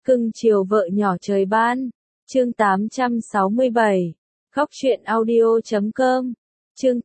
Cưng chiều vợ nhỏ trời ban. Chương 867. Khóc chuyện audio.com. Chương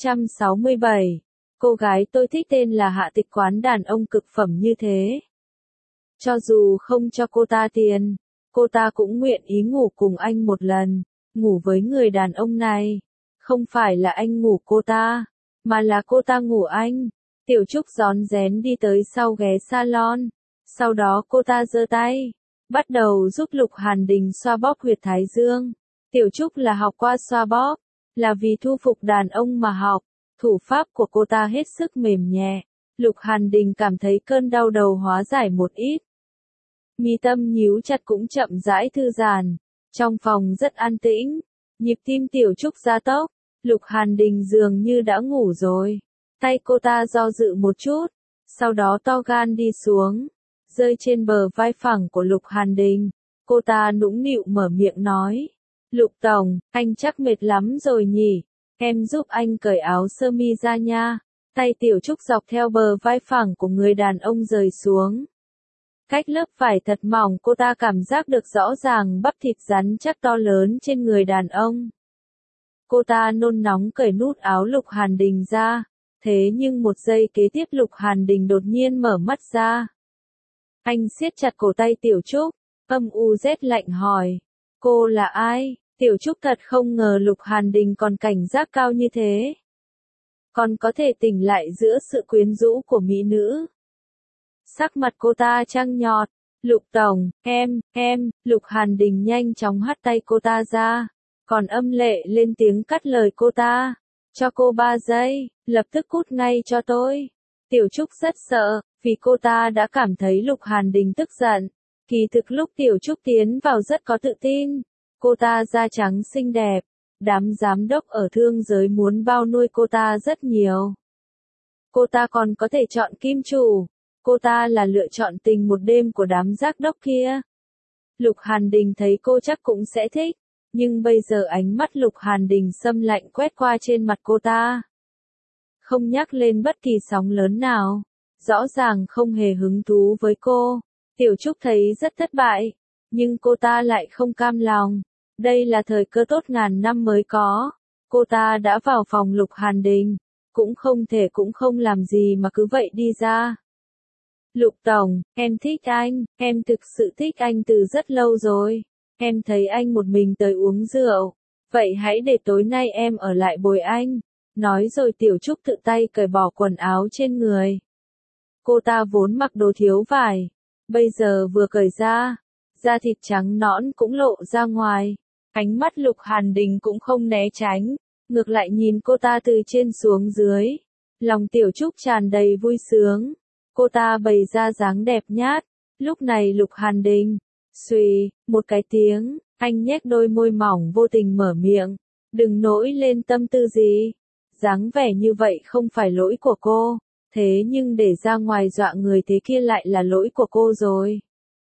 867. Cô gái tôi thích tên là Hạ Tịch Quán, đàn ông cực phẩm như thế. Cho dù không cho cô ta tiền, cô ta cũng nguyện ý ngủ cùng anh một lần. Ngủ với người đàn ông này. Không phải là anh ngủ cô ta, mà là cô ta ngủ anh. Tiểu Trúc rón rén đi tới sau ghế salon. Sau đó cô ta giơ tay, bắt đầu giúp Lục Hàn Đình xoa bóp huyệt thái dương. Tiểu Trúc là học qua xoa bóp, là vì thu phục đàn ông mà học. Thủ pháp của cô ta hết sức mềm nhẹ. Lục Hàn Đình cảm thấy cơn đau đầu hóa giải một ít. Mi tâm nhíu chặt cũng chậm rãi thư giãn. Trong phòng rất an tĩnh, nhịp tim Tiểu Trúc gia tốc. Lục Hàn Đình dường như đã ngủ rồi. Tay cô ta do dự một chút, sau đó to gan đi xuống, rơi trên bờ vai phẳng của Lục Hàn Đình. Cô ta nũng nịu mở miệng nói: Lục Tổng, anh chắc mệt lắm rồi nhỉ, em giúp anh cởi áo sơ mi ra nha. Tay Tiểu Trúc dọc theo bờ vai phẳng của người đàn ông rời xuống. Cách lớp vải thật mỏng, cô ta cảm giác được rõ ràng bắp thịt rắn chắc to lớn trên người đàn ông. Cô ta nôn nóng cởi nút áo Lục Hàn Đình ra. Thế nhưng một giây kế tiếp Lục Hàn Đình đột nhiên mở mắt ra. Anh siết chặt cổ tay Tiểu Trúc, âm u rét lạnh hỏi: Cô là ai? Tiểu Trúc thật không ngờ Lục Hàn Đình còn cảnh giác cao như thế. Còn có thể tỉnh lại giữa sự quyến rũ của mỹ nữ. Sắc mặt cô ta trăng nhọt. Lục Tổng, em, Lục Hàn Đình nhanh chóng hất tay cô ta ra. Còn âm lệ lên tiếng cắt lời cô ta. Cho cô 3 giây, lập tức cút ngay cho tôi. Tiểu Trúc rất sợ, vì cô ta đã cảm thấy Lục Hàn Đình tức giận. Kỳ thực lúc Tiểu Trúc tiến vào rất có tự tin. Cô ta da trắng xinh đẹp. Đám giám đốc ở thương giới muốn bao nuôi cô ta rất nhiều. Cô ta còn có thể chọn kim chủ. Cô ta là lựa chọn tình một đêm của đám giám đốc kia. Lục Hàn Đình thấy cô chắc cũng sẽ thích. Nhưng bây giờ ánh mắt Lục Hàn Đình xâm lạnh quét qua trên mặt cô ta. Không nhắc lên bất kỳ sóng lớn nào. Rõ ràng không hề hứng thú với cô. Tiểu Trúc thấy rất thất bại. Nhưng cô ta lại không cam lòng. Đây là thời cơ tốt ngàn năm mới có. Cô ta đã vào phòng Lục Hàn Đình. Cũng không làm gì mà cứ vậy đi ra. Lục Tổng, em thích anh. Em thực sự thích anh từ rất lâu rồi. Em thấy anh một mình tới uống rượu. Vậy hãy để tối nay em ở lại bồi anh. Nói rồi Tiểu Trúc tự tay cởi bỏ quần áo trên người. Cô ta vốn mặc đồ thiếu vải. Bây giờ vừa cởi ra. Da thịt trắng nõn cũng lộ ra ngoài. Ánh mắt Lục Hàn Đình cũng không né tránh. Ngược lại nhìn cô ta từ trên xuống dưới. Lòng Tiểu Trúc tràn đầy vui sướng. Cô ta bày ra dáng đẹp nhát. Lúc này Lục Hàn Đình. Xuy, một cái tiếng, anh nhếch đôi môi mỏng vô tình mở miệng. Đừng nổi lên tâm tư gì. Dáng vẻ như vậy không phải lỗi của cô. Thế nhưng để ra ngoài dọa người thế kia lại là lỗi của cô rồi.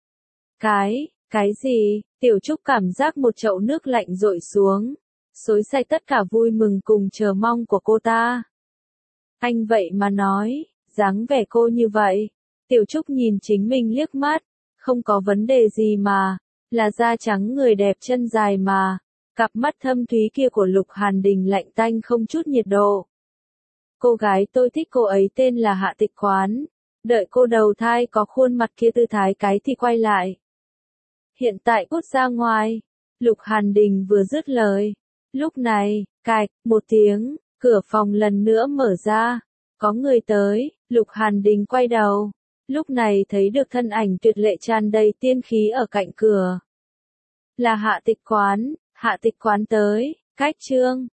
Cái gì? Tiểu Trúc cảm giác một chậu nước lạnh dội xuống. Xối sạch tất cả vui mừng cùng chờ mong của cô ta. Anh vậy mà nói, dáng vẻ cô như vậy. Tiểu Trúc nhìn chính mình liếc mắt. Không có vấn đề gì mà, là da trắng người đẹp chân dài mà. Cặp mắt thâm thúy kia của Lục Hàn Đình lạnh tanh không chút nhiệt độ. Cô gái tôi thích cô ấy tên là Hạ Tịch Quán. Đợi cô đầu thai có khuôn mặt kia tư thái cái thì quay lại. Hiện tại cút ra ngoài. Lục Hàn Đình vừa dứt lời. Lúc này, cạch, một tiếng, cửa phòng lần nữa mở ra. Có người tới, Lục Hàn Đình quay đầu. Lúc này thấy được thân ảnh tuyệt lệ tràn đầy tiên khí ở cạnh cửa. Là Hạ Tịch Quán tới, cách chương